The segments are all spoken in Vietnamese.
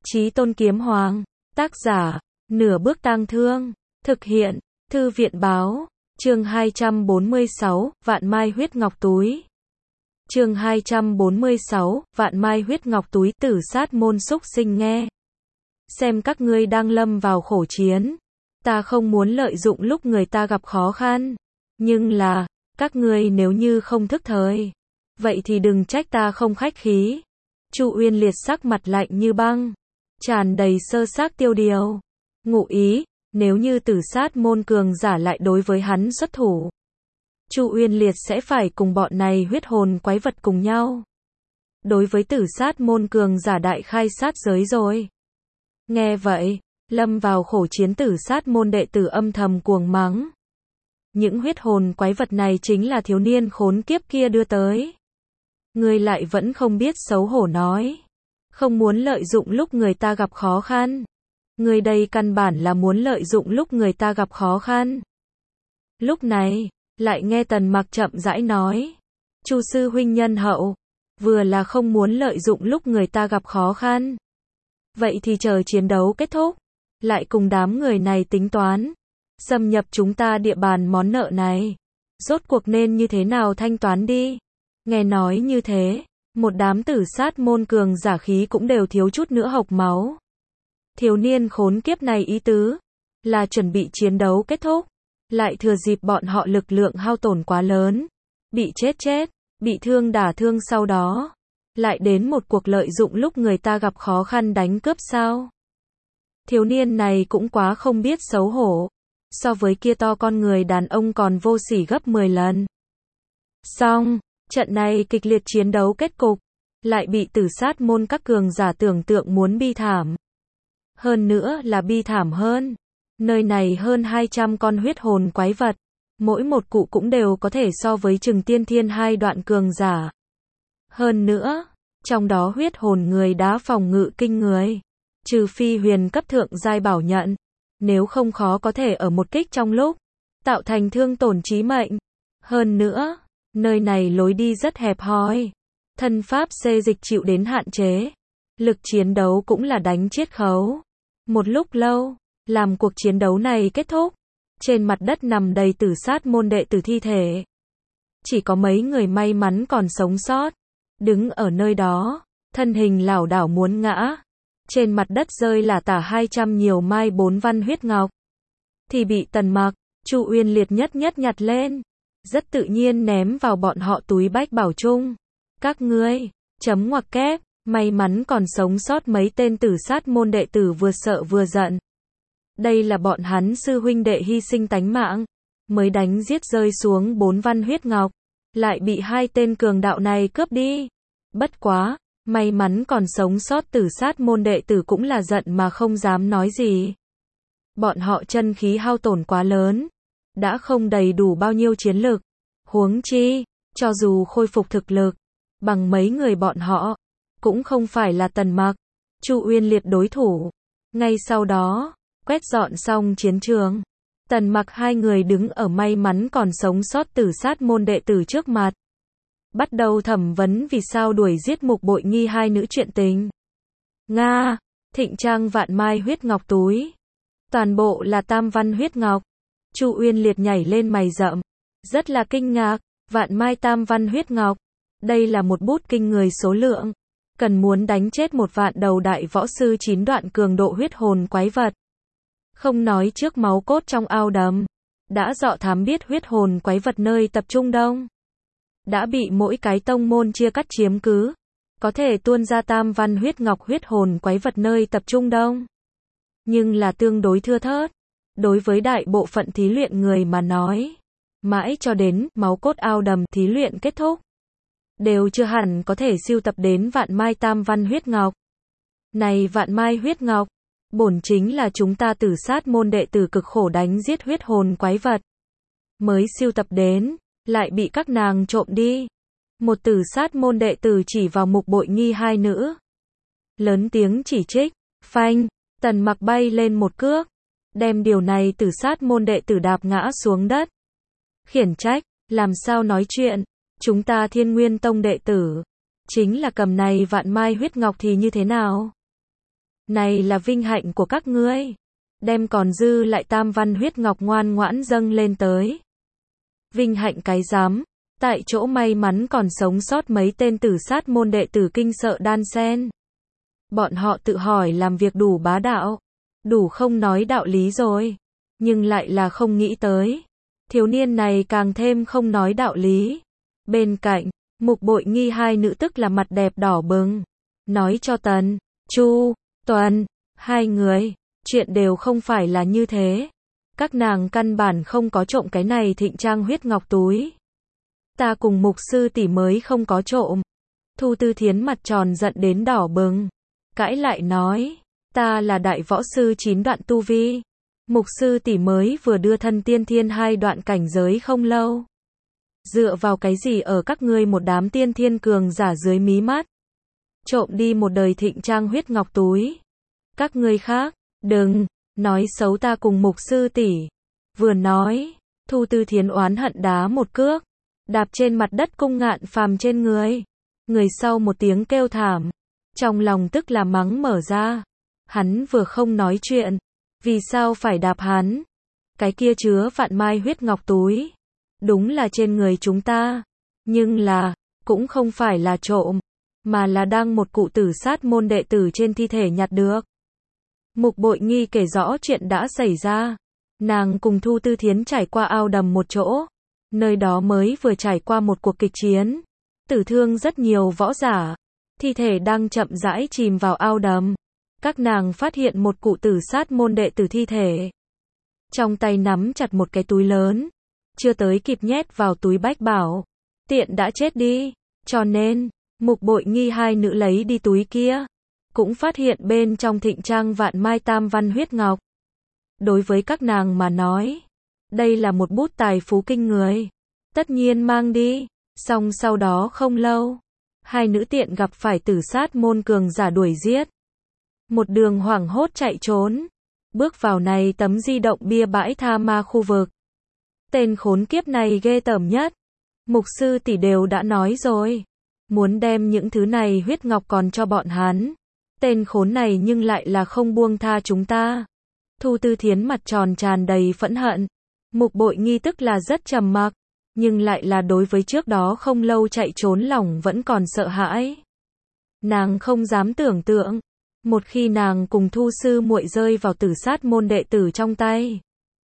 Chí Tôn Kiếm Hoàng. Tác giả, Nửa Bước Tang Thương. Thực hiện, Thư viện Báo. Chương 246, Vạn Mai Huyết Ngọc Túi. Chương 246, Vạn Mai Huyết Ngọc Túi. Tử Sát môn xúc sinh nghe. Xem các ngươi đang lâm vào khổ chiến. Ta không muốn lợi dụng lúc người ta gặp khó khăn. Nhưng là, các ngươi nếu như không thức thời, vậy thì đừng trách ta không khách khí. Chu Uyên Liệt sắc mặt lạnh như băng, tràn đầy sơ xác tiêu điều. Ngụ ý, nếu như Tử Sát môn cường giả lại đối với hắn xuất thủ, Chu Uyên Liệt sẽ phải cùng bọn này huyết hồn quái vật cùng nhau. Đối với Tử Sát môn cường giả đại khai sát giới rồi. Nghe vậy, lâm vào khổ chiến Tử Sát môn đệ tử âm thầm cuồng mắng. Những huyết hồn quái vật này chính là thiếu niên khốn kiếp kia đưa tới. Ngươi lại vẫn không biết xấu hổ nói. Không muốn lợi dụng lúc người ta gặp khó khăn. Ngươi đây căn bản là muốn lợi dụng lúc người ta gặp khó khăn. Lúc này, lại nghe Tần Mặc chậm rãi nói. Chu sư huynh nhân hậu, vừa là không muốn lợi dụng lúc người ta gặp khó khăn. Vậy thì chờ chiến đấu kết thúc, lại cùng đám người này tính toán. Xâm nhập chúng ta địa bàn món nợ này. Rốt cuộc nên như thế nào thanh toán đi. Nghe nói như thế, một đám Tử Sát môn cường giả khí cũng đều thiếu chút nữa hộc máu. Thiếu niên khốn kiếp này ý tứ là chuẩn bị chiến đấu kết thúc, lại thừa dịp bọn họ lực lượng hao tổn quá lớn, bị chết, bị thương đả thương, sau đó lại đến một cuộc lợi dụng lúc người ta gặp khó khăn đánh cướp sao? Thiếu niên này cũng quá không biết xấu hổ, so với kia to con người đàn ông còn vô sỉ gấp 10 lần. Xong, trận này kịch liệt chiến đấu kết cục, lại bị Tử Sát môn các cường giả tưởng tượng muốn bi thảm. Hơn nữa là bi thảm hơn. Nơi này hơn 200 con huyết hồn quái vật. Mỗi một cụ cũng đều có thể so với Trừng Tiên Thiên hai đoạn cường giả. Hơn nữa, trong đó huyết hồn người đá phòng ngự kinh người. Trừ phi huyền cấp thượng giai bảo nhận. Nếu không khó có thể ở một kích trong lúc tạo thành thương tổn chí mệnh. Hơn nữa, nơi này lối đi rất hẹp hòi. Thân pháp xê dịch chịu đến hạn chế. Lực chiến đấu cũng là đánh chiết khấu. Một lúc lâu, làm cuộc chiến đấu này kết thúc, trên mặt đất nằm đầy Tử Sát môn đệ tử thi thể. Chỉ có mấy người may mắn còn sống sót, đứng ở nơi đó, thân hình lảo đảo muốn ngã. Trên mặt đất rơi là tả 200 nhiều mai 4 văn huyết ngọc. Thì bị Tần Mặc, Chu Uyên Liệt nhất nhặt lên, rất tự nhiên ném vào bọn họ túi bách bảo chung. Các ngươi, chấm ngoặc kép. May mắn còn sống sót mấy tên Tử Sát môn đệ tử vừa sợ vừa giận. Đây là bọn hắn sư huynh đệ hy sinh tánh mạng, mới đánh giết rơi xuống 4 văn huyết ngọc, lại bị hai tên cường đạo này cướp đi. Bất quá, may mắn còn sống sót Tử Sát môn đệ tử cũng là giận mà không dám nói gì. Bọn họ chân khí hao tổn quá lớn, đã không đầy đủ bao nhiêu chiến lực. Huống chi, cho dù khôi phục thực lực, bằng mấy người bọn họ, cũng không phải là Tần Mặc, Chu Uyên Liệt đối thủ. Ngay sau đó, quét dọn xong chiến trường, Tần Mặc hai người đứng ở may mắn còn sống sót Tử Sát môn đệ tử trước mặt. Bắt đầu thẩm vấn vì sao đuổi giết Mục Bội Nghi hai nữ chuyện tình. Nga, Thịnh Trang Vạn Mai huyết ngọc túi. Toàn bộ là tam văn huyết ngọc. Chu Uyên Liệt nhảy lên mày rậm, rất là kinh ngạc, Vạn Mai tam văn huyết ngọc. Đây là một bút kinh người số lượng. Cần muốn đánh chết một vạn đầu đại võ sư 9 đoạn cường độ huyết hồn quái vật. Không nói trước máu cốt trong ao đầm, đã dọ thám biết huyết hồn quái vật nơi tập trung đông. Đã bị mỗi cái tông môn chia cắt chiếm cứ. Có thể tuôn ra tam văn huyết ngọc huyết hồn quái vật nơi tập trung đông. Nhưng là tương đối thưa thớt. Đối với đại bộ phận thí luyện người mà nói. Mãi cho đến máu cốt ao đầm thí luyện kết thúc. Đều chưa hẳn có thể sưu tập đến Vạn Mai tam văn huyết ngọc. Này Vạn Mai huyết ngọc, bổn chính là chúng ta Tử Sát môn đệ tử cực khổ đánh giết huyết hồn quái vật. Mới sưu tập đến, lại bị các nàng trộm đi. Một Tử Sát môn đệ tử chỉ vào Mục Bội Nghi hai nữ. Lớn tiếng chỉ trích, phanh, Tần Mặc bay lên một cước. Đem điều này Tử Sát môn đệ tử đạp ngã xuống đất. Khiển trách, làm sao nói chuyện. Chúng ta Thiên Nguyên Tông đệ tử, chính là cầm này Vạn Mai huyết ngọc thì như thế nào? Này là vinh hạnh của các ngươi. Đem còn dư lại tam văn huyết ngọc ngoan ngoãn dâng lên tới. Vinh hạnh cái rắm. Tại chỗ may mắn còn sống sót mấy tên tử sát môn đệ tử kinh sợ đan sen. Bọn họ tự hỏi làm việc đủ bá đạo, đủ không nói đạo lý rồi, nhưng lại là không nghĩ tới. Thiếu niên này càng thêm không nói đạo lý. Bên cạnh, Mục Bội Nghi hai nữ tức là mặt đẹp đỏ bừng. Nói cho Tần, Chu, Tuần, hai người, chuyện đều không phải là như thế. Các nàng căn bản không có trộm cái này Thịnh Trang huyết ngọc túi. Ta cùng Mục sư tỷ mới không có trộm. Thu Tư Thiến mặt tròn giận đến đỏ bừng. Cãi lại nói, ta là đại võ sư 9 đoạn tu vi. Mục sư tỷ mới vừa đưa thân tiên thiên 2 đoạn cảnh giới không lâu. Dựa vào cái gì ở các ngươi một đám tiên thiên cường giả dưới mí mắt. Trộm đi một đời Thịnh Trang huyết ngọc túi. Các ngươi khác, đừng, nói xấu ta cùng Mục sư tỷ. Vừa nói, Thu Tư Thiến oán hận đá một cước. Đạp trên mặt đất Cung Ngạn Phàm trên người. Người sau một tiếng kêu thảm. Trong lòng tức là mắng mở ra. Hắn vừa không nói chuyện. Vì sao phải đạp hắn? Cái kia chứa vạn mai huyết ngọc túi. Đúng là trên người chúng ta. Nhưng là, cũng không phải là trộm. Mà là đang một cụ tử sát môn đệ tử trên thi thể nhặt được. Mục Bội Nghi kể rõ chuyện đã xảy ra. Nàng cùng Thu Tư Thiến trải qua ao đầm một chỗ. Nơi đó mới vừa trải qua một cuộc kịch chiến. Tử thương rất nhiều võ giả. Thi thể đang chậm rãi chìm vào ao đầm. Các nàng phát hiện một cụ tử sát môn đệ tử thi thể. Trong tay nắm chặt một cái túi lớn. Chưa tới kịp nhét vào túi bách bảo. Tiện đã chết đi. Cho nên, Mục Bội Nghi hai nữ lấy đi túi kia. Cũng phát hiện bên trong Thịnh Trang vạn mai tam văn huyết ngọc. Đối với các nàng mà nói, đây là một bút tài phú kinh người. Tất nhiên mang đi. Xong sau đó không lâu, hai nữ tiện gặp phải tử sát môn cường giả đuổi giết. Một đường hoảng hốt chạy trốn. Bước vào này tấm di động bia bãi tha ma khu vực. Tên khốn kiếp này ghê tởm nhất. Mục sư tỷ đều đã nói rồi. Muốn đem những thứ này huyết ngọc còn cho bọn hắn. Tên khốn này nhưng lại là không buông tha chúng ta. Thu Tư Thiến mặt tròn tràn đầy phẫn hận. Mục Bội Nghi tức là rất trầm mặc. Nhưng lại là đối với trước đó không lâu chạy trốn lòng vẫn còn sợ hãi. Nàng không dám tưởng tượng. Một khi nàng cùng Thu sư muội rơi vào tử sát môn đệ tử trong tay.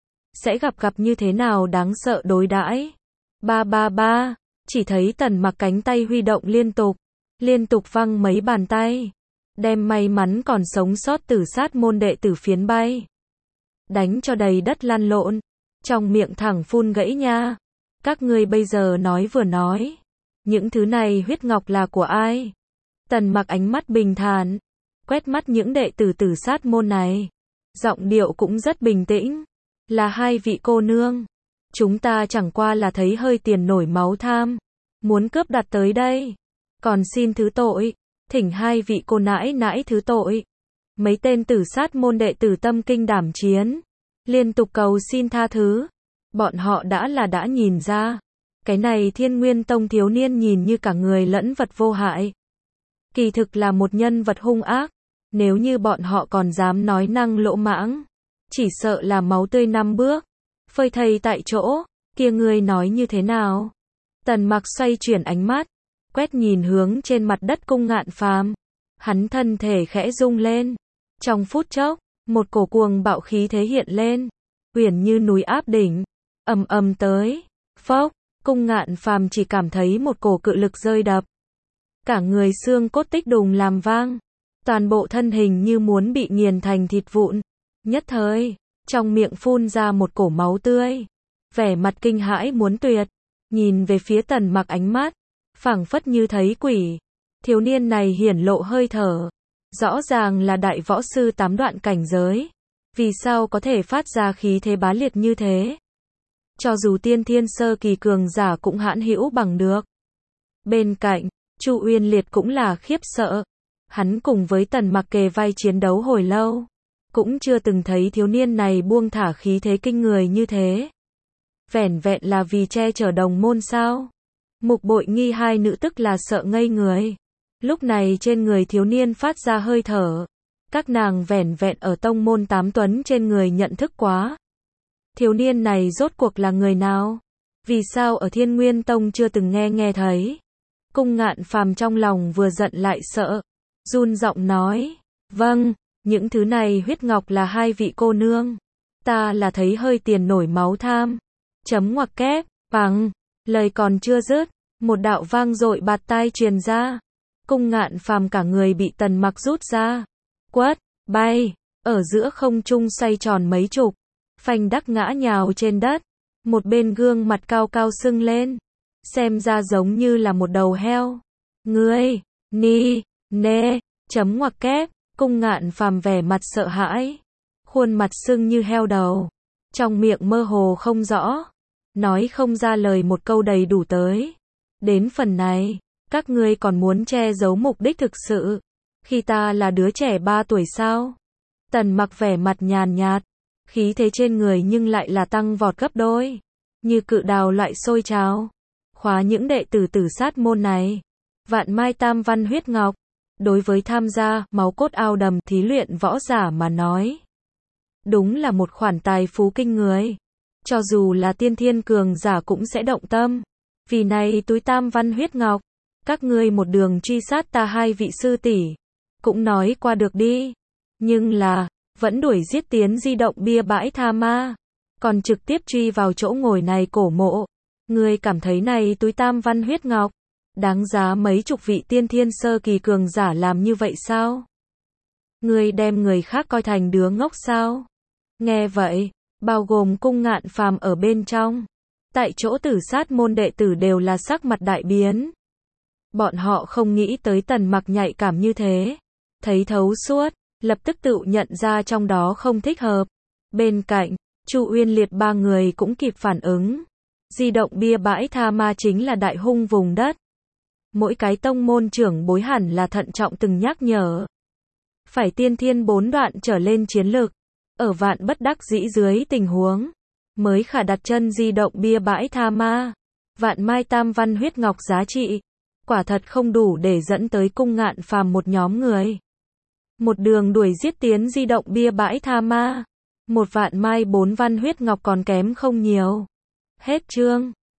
Sẽ gặp như thế nào đáng sợ đối đãi. Ba ba ba. Chỉ thấy Tần Mặc cánh tay huy động liên tục văng mấy bàn tay. Đem may mắn còn sống sót tử sát môn đệ tử phiến bay. Đánh cho đầy đất lăn lộn. Trong miệng thẳng phun gãy nha. Các ngươi bây giờ nói vừa nói. Những thứ này huyết ngọc là của ai? Tần Mặc ánh mắt bình thản. Quét mắt những đệ tử tử sát môn này. Giọng điệu cũng rất bình tĩnh. Là hai vị cô nương. Chúng ta chẳng qua là thấy hơi tiền nổi máu tham. Muốn cướp đặt tới đây. Còn xin thứ tội. Thỉnh hai vị cô nãi nãi thứ tội. Mấy tên tử sát môn đệ tử tâm kinh đảm chiến. Liên tục cầu xin tha thứ. Bọn họ đã nhìn ra. Cái này Thiên Nguyên Tông thiếu niên nhìn như cả người lẫn vật vô hại. Kỳ thực là một nhân vật hung ác. Nếu như bọn họ còn dám nói năng lỗ mãng. Chỉ sợ là máu tươi 5 bước. Phơi thây tại chỗ. Kia ngươi nói như thế nào? Tần Mặc xoay chuyển ánh mắt. Quét nhìn hướng trên mặt đất Cung Ngạn Phàm. Hắn thân thể khẽ rung lên. Trong phút chốc, một cổ cuồng bạo khí thế hiện lên. Uyển như núi áp đỉnh. Ầm ầm tới. Phốc. Cung Ngạn Phàm chỉ cảm thấy một cổ cự lực rơi đập. Cả người xương cốt tích đùng làm vang. Toàn bộ thân hình như muốn bị nghiền thành thịt vụn. Nhất thời, trong miệng phun ra một cổ máu tươi. Vẻ mặt kinh hãi muốn tuyệt. Nhìn về phía Tần Mặc ánh mắt. Phảng phất như thấy quỷ. Thiếu niên này hiển lộ hơi thở. Rõ ràng là đại võ sư 8 đoạn cảnh giới. Vì sao có thể phát ra khí thế bá liệt như thế? Cho dù tiên thiên sơ kỳ cường giả cũng hãn hữu bằng được. Bên cạnh, Chu Uyên Liệt cũng là khiếp sợ. Hắn cùng với Tần Mặc kề vai chiến đấu hồi lâu. Cũng chưa từng thấy thiếu niên này buông thả khí thế kinh người như thế. Vẻn vẹn là vì che chở đồng môn sao? Mục Bội Nghi hai nữ tức là sợ ngây người. Lúc này trên người thiếu niên phát ra hơi thở. Các nàng vẻn vẹn ở tông môn tám tuấn trên người nhận thức quá. Thiếu niên này rốt cuộc là người nào? Vì sao ở Thiên Nguyên Tông chưa từng nghe thấy? Cung Ngạn Phàm trong lòng vừa giận lại sợ, run giọng nói, vâng, những thứ này huyết ngọc là hai vị cô nương. Ta là thấy hơi tiền nổi máu tham. Chấm ngoặc kép, bằng, lời còn chưa dứt, một đạo vang dội bạt tai truyền ra. Cung Ngạn Phàm cả người bị Tần Mặc rút ra, quất, bay, ở giữa không trung xoay tròn mấy chục, phanh đắc ngã nhào trên đất, một bên gương mặt cao cao sưng lên, xem ra giống như là một đầu heo. Ngươi, ni, nê, chấm ngoặc kép, Cung Ngạn Phàm vẻ mặt sợ hãi, khuôn mặt sưng như heo đầu, trong miệng mơ hồ không rõ, nói không ra lời một câu đầy đủ tới. Đến phần này, các ngươi còn muốn che giấu mục đích thực sự, khi ta là đứa trẻ 3 tuổi sao? Tần Mặc vẻ mặt nhàn nhạt, khí thế trên người nhưng lại là tăng vọt gấp đôi, như cự đào loại sôi trào, khóa những đệ tử tử sát môn này. Vạn Mai Tam Văn Huyết Ngọc, đối với tham gia máu cốt ao đầm thí luyện võ giả mà nói, đúng là một khoản tài phú kinh người. Cho dù là tiên thiên cường giả cũng sẽ động tâm. Vì này túi Tam Văn Huyết Ngọc, các ngươi một đường truy sát ta hai vị sư tỷ, cũng nói qua được đi. Nhưng là, vẫn đuổi giết tiến di động bia bãi tha ma, còn trực tiếp truy vào chỗ ngồi này cổ mộ. Ngươi cảm thấy này túi Tam Văn Huyết Ngọc, đáng giá mấy chục vị tiên thiên sơ kỳ cường giả làm như vậy sao? Ngươi đem người khác coi thành đứa ngốc sao? Nghe vậy, bao gồm Cung Ngạn Phàm ở bên trong, tại chỗ tử sát môn đệ tử đều là sắc mặt đại biến. Bọn họ không nghĩ tới Tần Mặc nhạy cảm như thế, thấy thấu suốt, lập tức tự nhận ra trong đó không thích hợp. Bên cạnh, Chu Uyên Liệt ba người cũng kịp phản ứng. Di động bia bãi tha ma chính là đại hung vùng đất. Mỗi cái tông môn trưởng bối hẳn là thận trọng từng nhắc nhở. Phải tiên thiên 4 đoạn trở lên chiến lực, ở vạn bất đắc dĩ dưới tình huống, mới khả đặt chân di động bia bãi tha ma. Vạn Mai Tam Văn Huyết Ngọc giá trị, quả thật không đủ để dẫn tới Cung Ngạn Phàm một nhóm người. Một đường đuổi giết tiến di động bia bãi tha ma. Một Vạn Mai 4 Văn Huyết Ngọc còn kém không nhiều. Hết chương.